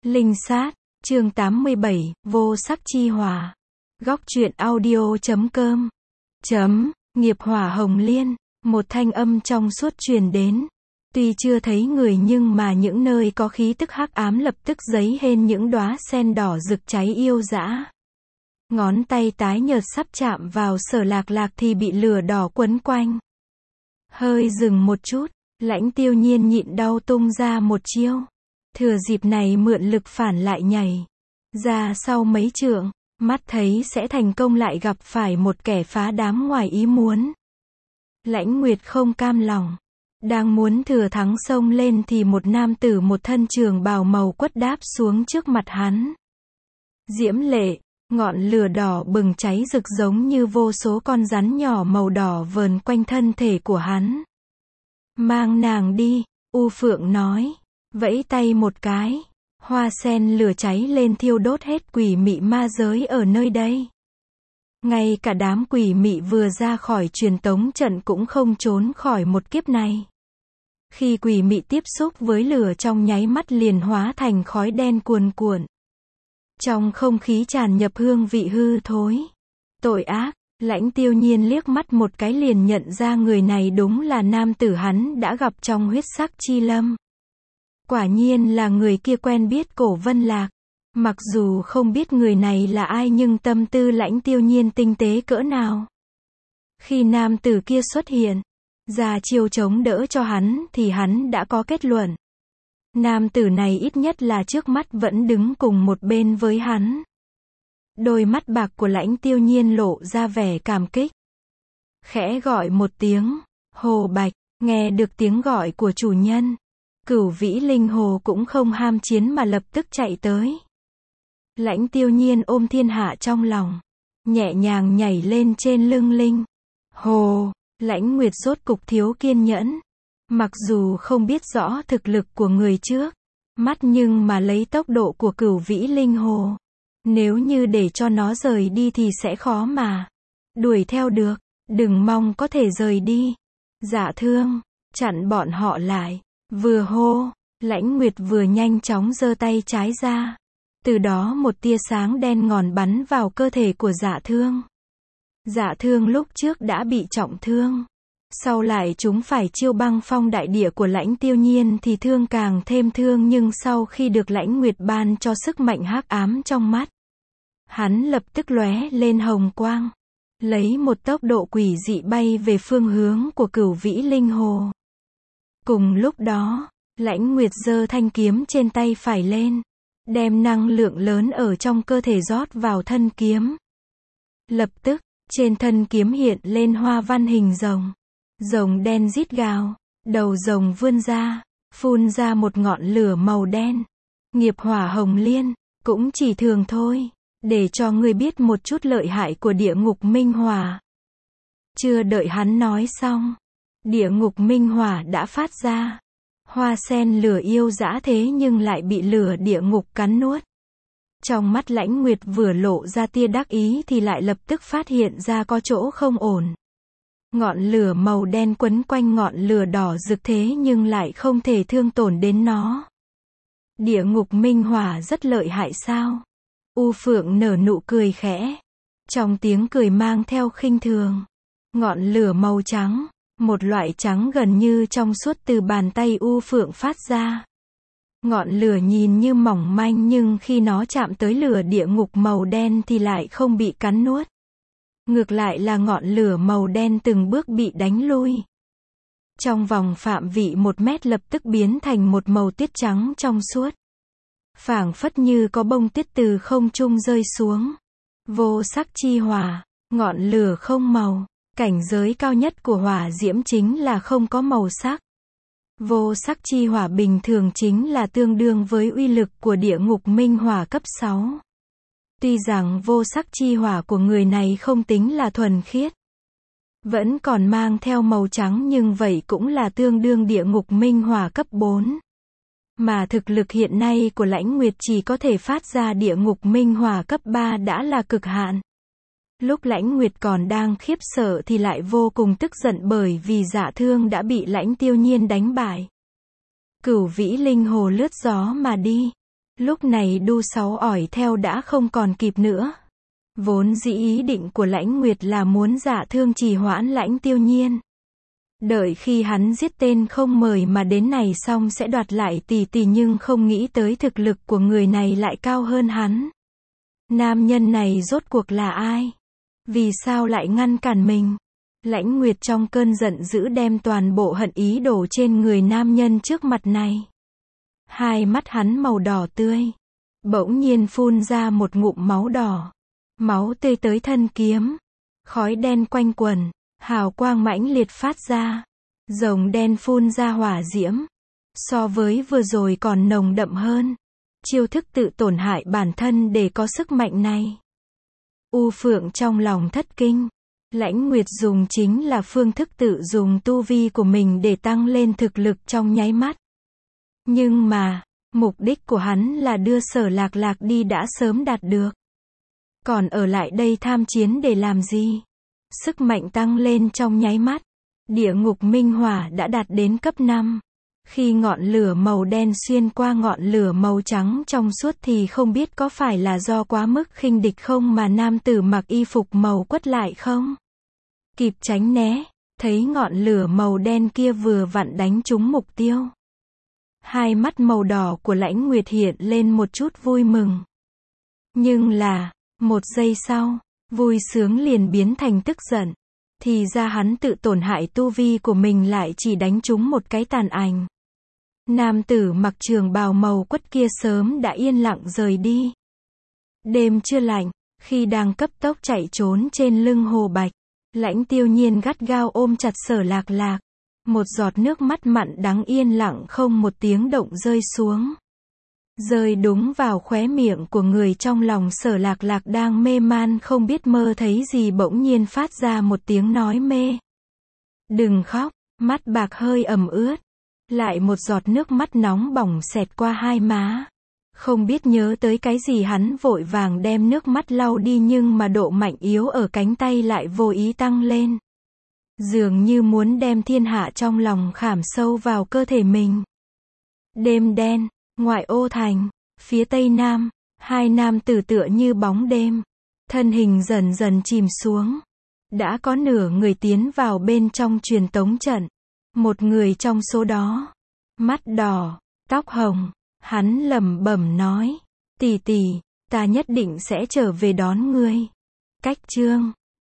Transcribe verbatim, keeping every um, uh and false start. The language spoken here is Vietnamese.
Linh sát, chương tám mươi bảy, vô sắc chi hỏa. Góc truyện audio chấm com. Chấm, nghiệp hỏa hồng liên, một thanh âm trong suốt truyền đến. Tuy chưa thấy người nhưng mà những nơi có khí tức hắc ám lập tức dấy lên những đóa sen đỏ rực cháy yêu dã. Ngón tay tái nhợt sắp chạm vào Sở Lạc Lạc thì bị lửa đỏ quấn quanh. Hơi dừng một chút, Lãnh Tiêu Nhiên nhịn đau tung ra một chiêu. Thừa dịp này mượn lực phản lại nhảy ra sau mấy trượng, mắt thấy sẽ thành công lại gặp phải một kẻ phá đám ngoài ý muốn. Lãnh Nguyệt không cam lòng, đang muốn thừa thắng xông lên thì một nam tử một thân trường bào màu quất đáp xuống trước mặt hắn. Diễm lệ, ngọn lửa đỏ bừng cháy rực giống như vô số con rắn nhỏ màu đỏ vờn quanh thân thể của hắn. Mang nàng đi, U Phượng nói. Vẫy tay một cái, hoa sen lửa cháy lên thiêu đốt hết quỷ mị ma giới ở nơi đây. Ngay cả đám quỷ mị vừa ra khỏi truyền tống trận cũng không trốn khỏi một kiếp này. Khi quỷ mị tiếp xúc với lửa trong nháy mắt liền hóa thành khói đen cuồn cuộn. Trong không khí tràn nhập hương vị hư thối. Tội ác, Lãnh Tiêu Nhiên liếc mắt một cái liền nhận ra người này đúng là nam tử hắn đã gặp trong huyết sắc chi lâm. Quả nhiên là người kia quen biết Cổ Vân Lạc. Mặc dù không biết người này là ai nhưng tâm tư Lãnh Tiêu Nhiên tinh tế cỡ nào. Khi nam tử kia xuất hiện, ra chiêu chống đỡ cho hắn thì hắn đã có kết luận. Nam tử này ít nhất là trước mắt vẫn đứng cùng một bên với hắn. Đôi mắt bạc của Lãnh Tiêu Nhiên lộ ra vẻ cảm kích. Khẽ gọi một tiếng, Hồ Bạch, nghe được tiếng gọi của chủ nhân. Cửu Vĩ Linh Hồ cũng không ham chiến mà lập tức chạy tới. Lãnh Tiêu Nhiên ôm thiên hạ trong lòng, nhẹ nhàng nhảy lên trên lưng Linh Hồ. Lãnh Nguyệt rốt cục thiếu kiên nhẫn. Mặc dù không biết rõ thực lực của người trước mắt nhưng mà lấy tốc độ của Cửu Vĩ Linh Hồ, nếu như để cho nó rời đi thì sẽ khó mà đuổi theo được. Đừng mong có thể rời đi. Dạ Thương, chặn bọn họ lại. Vừa hô, Lãnh Nguyệt vừa nhanh chóng giơ tay trái ra. Từ đó một tia sáng đen ngòm bắn vào cơ thể của Dạ Thương. Dạ Thương lúc trước đã bị trọng thương. Sau lại chúng phải chiêu băng phong đại địa của Lãnh Tiêu Nhiên thì thương càng thêm thương, nhưng sau khi được Lãnh Nguyệt ban cho sức mạnh hắc ám trong mắt, hắn lập tức lóe lên hồng quang, lấy một tốc độ quỷ dị bay về phương hướng của Cửu Vĩ Linh Hồ. Cùng lúc đó, Lãnh Nguyệt giơ thanh kiếm trên tay phải lên, đem năng lượng lớn ở trong cơ thể rót vào thân kiếm. Lập tức, trên thân kiếm hiện lên hoa văn hình rồng. Rồng đen rít gào, đầu rồng vươn ra, phun ra một ngọn lửa màu đen. Nghiệp hỏa hồng liên, cũng chỉ thường thôi, để cho ngươi biết một chút lợi hại của địa ngục minh hỏa. Chưa đợi hắn nói xong, địa ngục minh hỏa đã phát ra. Hoa sen lửa yêu dã thế nhưng lại bị lửa địa ngục cắn nuốt. Trong mắt Lãnh Nguyệt vừa lộ ra tia đắc ý thì lại lập tức phát hiện ra có chỗ không ổn. Ngọn lửa màu đen quấn quanh ngọn lửa đỏ rực thế nhưng lại không thể thương tổn đến nó. Địa ngục minh hỏa rất lợi hại sao? U Phượng nở nụ cười khẽ. Trong tiếng cười mang theo khinh thường. Ngọn lửa màu trắng, một loại trắng gần như trong suốt từ bàn tay U Phượng phát ra. Ngọn lửa nhìn như mỏng manh nhưng khi nó chạm tới lửa địa ngục màu đen thì lại không bị cắn nuốt. Ngược lại là ngọn lửa màu đen từng bước bị đánh lui. Trong vòng phạm vị một mét lập tức biến thành một màu tiết trắng trong suốt. Phảng phất như có bông tuyết từ không trung rơi xuống. Vô sắc chi hỏa, ngọn lửa không màu. Cảnh giới cao nhất của hỏa diễm chính là không có màu sắc. Vô sắc chi hỏa bình thường chính là tương đương với uy lực của địa ngục minh hỏa cấp sáu. Tuy rằng vô sắc chi hỏa của người này không tính là thuần khiết, vẫn còn mang theo màu trắng, nhưng vậy cũng là tương đương địa ngục minh hỏa cấp bốn. Mà thực lực hiện nay của Lãnh Nguyệt chỉ có thể phát ra địa ngục minh hỏa cấp ba đã là cực hạn. Lúc Lãnh Nguyệt còn đang khiếp sợ thì lại vô cùng tức giận bởi vì Dạ Thương đã bị Lãnh Tiêu Nhiên đánh bại. Cửu Vĩ Linh Hồ lướt gió mà đi. Lúc này đu sáu ỏi theo đã không còn kịp nữa. Vốn dĩ ý định của Lãnh Nguyệt là muốn dạ thương trì hoãn Lãnh Tiêu Nhiên. Đợi khi hắn giết tên không mời mà đến này xong sẽ đoạt lại tỷ tỷ, nhưng không nghĩ tới thực lực của người này lại cao hơn hắn. Nam nhân này rốt cuộc là ai? Vì sao lại ngăn cản mình? Lãnh Nguyệt trong cơn giận dữ đem toàn bộ hận ý đổ trên người nam nhân trước mặt này. Hai mắt hắn màu đỏ tươi. Bỗng nhiên phun ra một ngụm máu đỏ. Máu tươi tới thân kiếm. Khói đen quanh quẩn. Hào quang mãnh liệt phát ra. Rồng đen phun ra hỏa diễm. So với vừa rồi còn nồng đậm hơn. Chiêu thức tự tổn hại bản thân để có sức mạnh này. U Phượng trong lòng thất kinh. Lãnh Nguyệt dùng chính là phương thức tự dùng tu vi của mình để tăng lên thực lực trong nháy mắt. Nhưng mà, mục đích của hắn là đưa Sở Lạc Lạc đi đã sớm đạt được. Còn ở lại đây tham chiến để làm gì? Sức mạnh tăng lên trong nháy mắt. Địa ngục minh hỏa đã đạt đến cấp năm. Khi ngọn lửa màu đen xuyên qua ngọn lửa màu trắng trong suốt thì không biết có phải là do quá mức khinh địch không mà nam tử mặc y phục màu quất lại không? Kịp tránh né, thấy ngọn lửa màu đen kia vừa vặn đánh trúng mục tiêu. Hai mắt màu đỏ của Lãnh Nguyệt hiện lên một chút vui mừng. Nhưng là, một giây sau, vui sướng liền biến thành tức giận. Thì ra hắn tự tổn hại tu vi của mình lại chỉ đánh trúng một cái tàn ảnh. Nam tử mặc trường bào màu quất kia sớm đã yên lặng rời đi. Đêm chưa lạnh, khi đang cấp tốc chạy trốn trên lưng Hồ Bạch, Lãnh Tiêu Nhiên gắt gao ôm chặt Sở Lạc Lạc. Một giọt nước mắt mặn đắng yên lặng không một tiếng động rơi xuống. Rơi đúng vào khóe miệng của người trong lòng Sở Lạc Lạc đang mê man không biết mơ thấy gì, bỗng nhiên phát ra một tiếng nói mê. Đừng khóc, mắt bạc hơi ẩm ướt. Lại một giọt nước mắt nóng bỏng xẹt qua hai má. Không biết nhớ tới cái gì hắn vội vàng đem nước mắt lau đi, nhưng mà độ mạnh yếu ở cánh tay lại vô ý tăng lên. Dường như muốn đem thiên hạ trong lòng khảm sâu vào cơ thể mình. Đêm đen, ngoại ô thành, phía tây nam, hai nam tử tựa như bóng đêm. Thân hình dần dần chìm xuống. Đã có nửa người tiến vào bên trong truyền tống trận. Một người trong số đó, mắt đỏ, tóc hồng, hắn lẩm bẩm nói, tỷ tỷ, ta nhất định sẽ trở về đón ngươi. Cách chương